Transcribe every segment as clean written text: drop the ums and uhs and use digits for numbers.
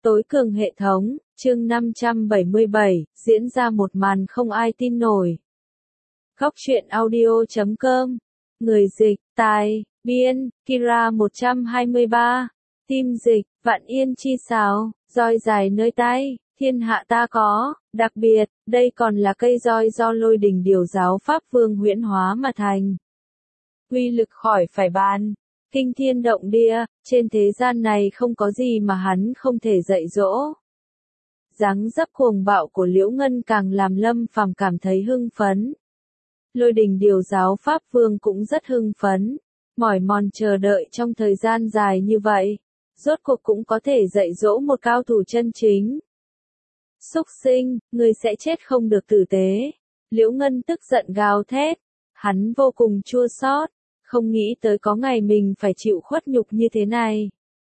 Tối cường hệ thống, chương 577, diễn ra một màn không ai tin nổi. Góc truyện audio.com. Người dịch, tài, biên, Kira 123. Tim dịch, Vạn Yên chi sáo, roi dài nơi tay, thiên hạ ta có, đặc biệt, đây còn là cây roi do Lôi Đình Điều Giáo Pháp Vương huyễn hóa mà thành. Uy lực khỏi phải bàn. Kinh thiên động địa, trên thế gian này không có gì mà hắn không thể dạy dỗ. Dáng dấp cuồng bạo của Liễu Ngân càng làm Lâm Phàm cảm thấy hưng phấn. Lôi Đình Điều Giáo Pháp Vương cũng rất hưng phấn, mỏi mòn chờ đợi trong thời gian dài như vậy, rốt cuộc cũng có thể dạy dỗ một cao thủ chân chính. Súc sinh, ngươi sẽ chết không được tử tế. Liễu Ngân tức giận gào thét, hắn vô cùng chua xót. Không nghĩ tới có ngày mình phải chịu khuất nhục như thế này.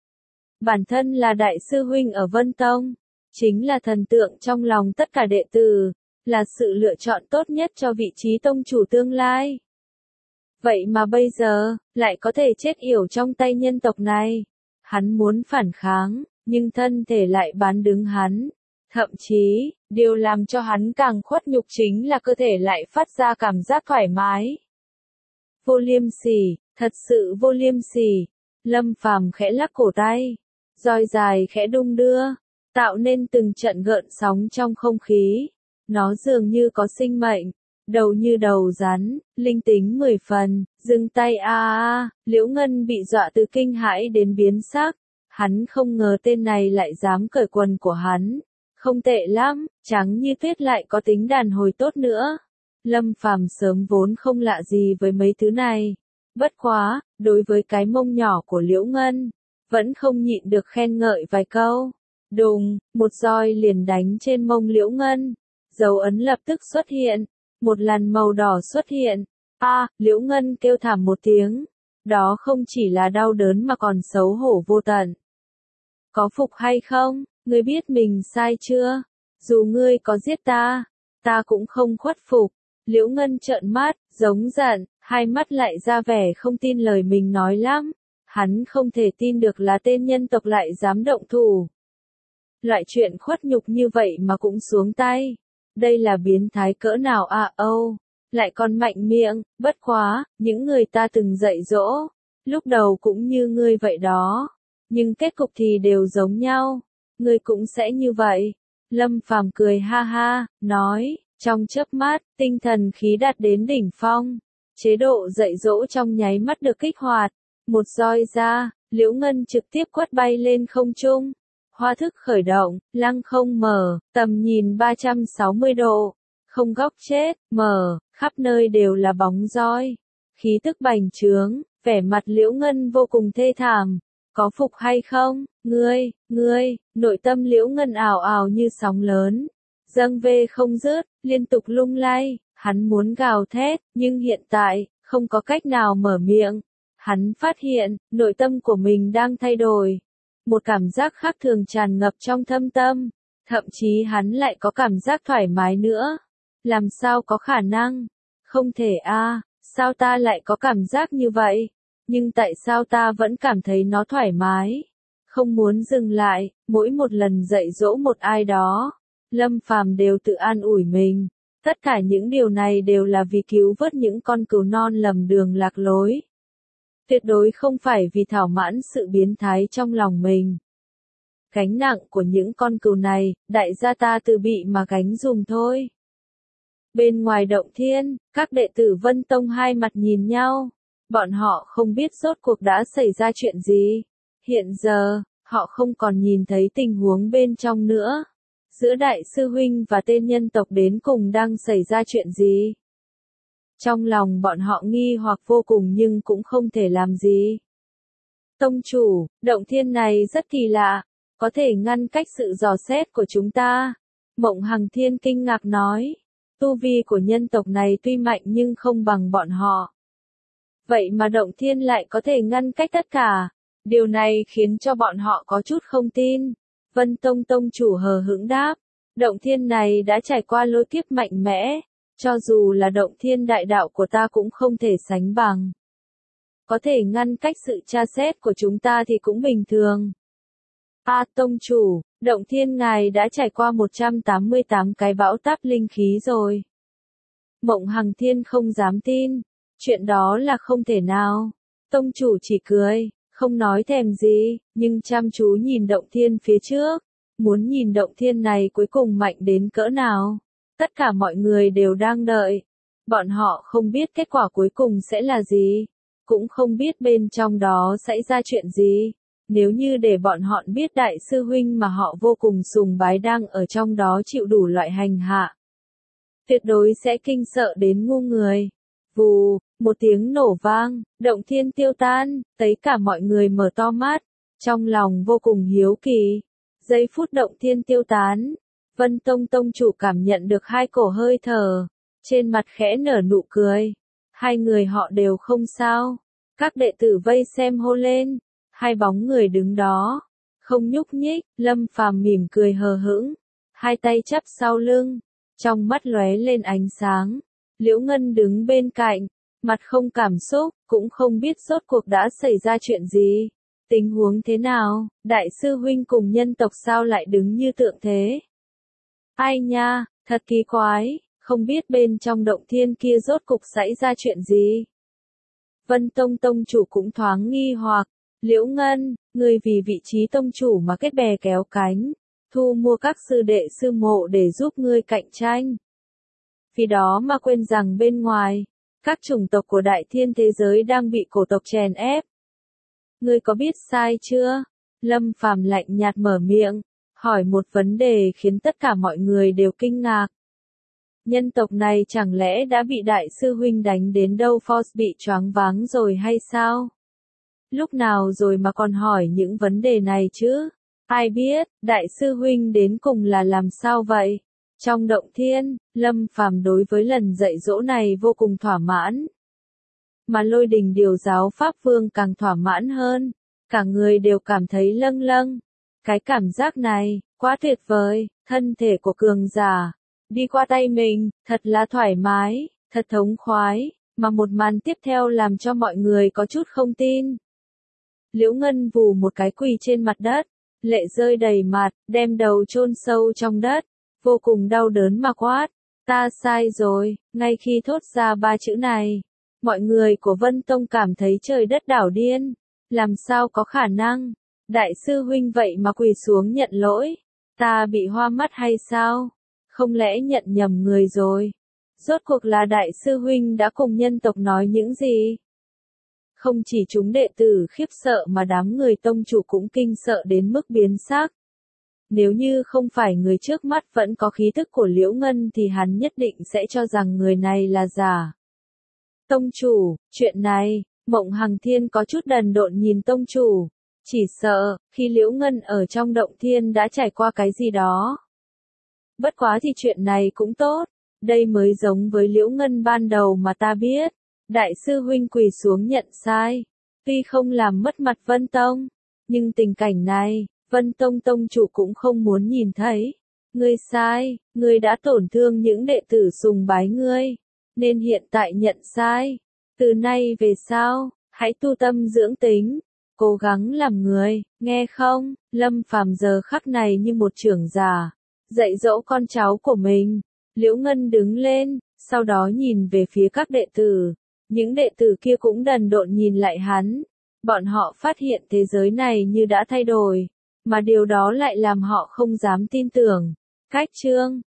Bản thân là đại sư huynh ở Vân Tông, chính là thần tượng trong lòng tất cả đệ tử, là sự lựa chọn tốt nhất cho vị trí tông chủ tương lai. Vậy mà bây giờ, lại có thể chết yểu trong tay nhân tộc này. Hắn muốn phản kháng, nhưng thân thể lại bán đứng hắn. Thậm chí, điều làm cho hắn càng khuất nhục chính là cơ thể lại phát ra cảm giác thoải mái. Vô liêm sỉ, thật sự vô liêm sỉ. Lâm Phàm khẽ lắc cổ tay, roi dài khẽ đung đưa, tạo nên từng trận gợn sóng trong không khí. Nó dường như có sinh mệnh, đầu như đầu rắn, linh tính 10 phần, dừng tay Liễu Ngân bị dọa từ kinh hãi đến biến sắc. Hắn không ngờ tên này lại dám cởi quần của hắn. Không tệ lắm, trắng như tuyết lại có tính đàn hồi tốt nữa. Lâm Phàm sớm vốn không lạ gì với mấy thứ này. Bất quá, đối với cái mông nhỏ của Liễu Ngân, vẫn không nhịn được khen ngợi vài câu. Đùng, một roi liền đánh trên mông Liễu Ngân. Dấu ấn lập tức xuất hiện. Một làn màu đỏ xuất hiện. Liễu Ngân kêu thảm một tiếng. Đó không chỉ là đau đớn mà còn xấu hổ vô tận. Có phục hay không? Ngươi biết mình sai chưa? Dù ngươi có giết ta, ta cũng không khuất phục. Liễu Ngân trợn mắt, giống giận, hai mắt lại ra vẻ không tin lời mình nói lắm. Hắn không thể tin được là tên nhân tộc lại dám động thủ. Loại chuyện khuất nhục như vậy mà cũng xuống tay. Đây là biến thái cỡ nào lại còn mạnh miệng, bất quá, những người ta từng dạy dỗ. Lúc đầu cũng như ngươi vậy đó. Nhưng kết cục thì đều giống nhau. Ngươi cũng sẽ như vậy. Lâm Phàm cười ha ha, nói. Trong chớp mắt, tinh thần khí đạt đến đỉnh phong. Chế độ dạy dỗ trong nháy mắt được kích hoạt. Một roi ra, Liễu Ngân trực tiếp quất bay lên không trung. Hoa thức khởi động, lăng không mở, tầm nhìn 360 độ. Không góc chết, mở, khắp nơi đều là bóng roi. Khí tức bành trướng, vẻ mặt Liễu Ngân vô cùng thê thảm. Có phục hay không? Ngươi, nội tâm Liễu Ngân ào ào như sóng lớn. Dâng về không dứt, liên tục lung lay, hắn muốn gào thét, nhưng hiện tại, không có cách nào mở miệng. Hắn phát hiện, nội tâm của mình đang thay đổi. Một cảm giác khác thường tràn ngập trong thâm tâm. Thậm chí hắn lại có cảm giác thoải mái nữa. Làm sao có khả năng? Không thể sao ta lại có cảm giác như vậy? Nhưng tại sao ta vẫn cảm thấy nó thoải mái? Không muốn dừng lại, mỗi một lần dạy dỗ một ai đó. Lâm Phàm đều tự an ủi mình. Tất cả những điều này đều là vì cứu vớt những con cừu non lầm đường lạc lối. Tuyệt đối không phải vì thỏa mãn sự biến thái trong lòng mình. Gánh nặng của những con cừu này, đại gia ta tự bị mà gánh dùm thôi. Bên ngoài động thiên, các đệ tử Vân Tông hai mặt nhìn nhau. Bọn họ không biết rốt cuộc đã xảy ra chuyện gì. Hiện giờ, họ không còn nhìn thấy tình huống bên trong nữa. Giữa đại sư huynh và tên nhân tộc đến cùng đang xảy ra chuyện gì? Trong lòng bọn họ nghi hoặc vô cùng nhưng cũng không thể làm gì. Tông chủ, động thiên này rất kỳ lạ, có thể ngăn cách sự dò xét của chúng ta. Mộng Hằng Thiên kinh ngạc nói, tu vi của nhân tộc này tuy mạnh nhưng không bằng bọn họ. Vậy mà động thiên lại có thể ngăn cách tất cả. Điều này khiến cho bọn họ có chút không tin. Vân Tông tông chủ hờ hững đáp, động thiên này đã trải qua lôi kiếp mạnh mẽ, cho dù là động thiên đại đạo của ta cũng không thể sánh bằng. Có thể ngăn cách sự tra xét của chúng ta thì cũng bình thường. Tông chủ, Động Thiên ngài đã trải qua 188 cái bão táp linh khí rồi. Mộng Hằng Thiên không dám tin, chuyện đó là không thể nào. Tông chủ chỉ cười, không nói thèm gì, nhưng chăm chú nhìn Động Thiên phía trước, muốn nhìn Động Thiên này cuối cùng mạnh đến cỡ nào. Tất cả mọi người đều đang đợi. Bọn họ không biết kết quả cuối cùng sẽ là gì, cũng không biết bên trong đó xảy ra chuyện gì. Nếu như để bọn họ biết đại sư huynh mà họ vô cùng sùng bái đang ở trong đó chịu đủ loại hành hạ, tuyệt đối sẽ kinh sợ đến ngu người. Vù, một tiếng nổ vang, Động Thiên tiêu tan, tất cả mọi người mở to mắt, trong lòng vô cùng hiếu kỳ. Giây phút Động Thiên tiêu tán, Vân Tông tông chủ cảm nhận được hai cổ hơi thở, trên mặt khẽ nở nụ cười. Hai người họ đều không sao. Các đệ tử vây xem hô lên, hai bóng người đứng đó, không nhúc nhích. Lâm Phàm mỉm cười hờ hững, hai tay chắp sau lưng, trong mắt lóe lên ánh sáng. Liễu Ngân đứng bên cạnh, mặt không cảm xúc, cũng không biết rốt cuộc đã xảy ra chuyện gì. Tình huống thế nào, đại sư huynh cùng nhân tộc sao lại đứng như tượng thế? Ai nha, thật kỳ quái, không biết bên trong Động Thiên kia rốt cục xảy ra chuyện gì. Vân Tông tông chủ cũng thoáng nghi hoặc, Liễu Ngân, người vì vị trí tông chủ mà kết bè kéo cánh, thu mua các sư đệ sư mộ để giúp ngươi cạnh tranh. Vì đó mà quên rằng bên ngoài, các chủng tộc của đại thiên thế giới đang bị cổ tộc chèn ép. Ngươi có biết sai chưa? Lâm Phàm lạnh nhạt mở miệng, hỏi một vấn đề khiến tất cả mọi người đều kinh ngạc. Nhân tộc này chẳng lẽ đã bị đại sư huynh đánh đến đâu Force bị choáng váng rồi hay sao? Lúc nào rồi mà còn hỏi những vấn đề này chứ? Ai biết, đại sư huynh đến cùng là làm sao vậy? Trong Động Thiên, Lâm Phàm đối với lần dạy dỗ này vô cùng thỏa mãn. Mà Lôi Đình Điều giáo Pháp Vương càng thỏa mãn hơn, cả người đều cảm thấy lâng lâng. Cái cảm giác này, quá tuyệt vời, thân thể của cường giả đi qua tay mình, thật là thoải mái, thật thống khoái, mà một màn tiếp theo làm cho mọi người có chút không tin. Liễu Ngân vù một cái quỳ trên mặt đất, lệ rơi đầy mặt, đem đầu chôn sâu trong đất, vô cùng đau đớn mà quát, ta sai rồi. Ngay khi thốt ra ba chữ này, mọi người của Vân Tông cảm thấy trời đất đảo điên, làm sao có khả năng, đại sư huynh vậy mà quỳ xuống nhận lỗi, ta bị hoa mắt hay sao? Không lẽ nhận nhầm người rồi? Rốt cuộc là đại sư huynh đã cùng nhân tộc nói những gì? Không chỉ chúng đệ tử khiếp sợ mà đám người tông chủ cũng kinh sợ đến mức biến sắc. Nếu như không phải người trước mắt vẫn có khí tức của Liễu Ngân thì hắn nhất định sẽ cho rằng người này là giả. Tông chủ, chuyện này, Mộng Hằng Thiên có chút đần độn nhìn tông chủ. Chỉ sợ, khi Liễu Ngân ở trong Động Thiên đã trải qua cái gì đó. Bất quá thì chuyện này cũng tốt, đây mới giống với Liễu Ngân ban đầu mà ta biết. Đại sư huynh quỳ xuống nhận sai, tuy không làm mất mặt Vân Tông, nhưng tình cảnh này, Vân Tông tông chủ cũng không muốn nhìn thấy. Ngươi sai, ngươi đã tổn thương những đệ tử sùng bái ngươi, nên hiện tại nhận sai. Từ nay về sau, hãy tu tâm dưỡng tính, cố gắng làm người, nghe không? Lâm Phàm giờ khắc này như một trưởng giả, dạy dỗ con cháu của mình. Liễu Ngân đứng lên, sau đó nhìn về phía các đệ tử. Những đệ tử kia cũng đần độn nhìn lại hắn. Bọn họ phát hiện thế giới này như đã thay đổi, mà điều đó lại làm họ không dám tin tưởng. Cách chương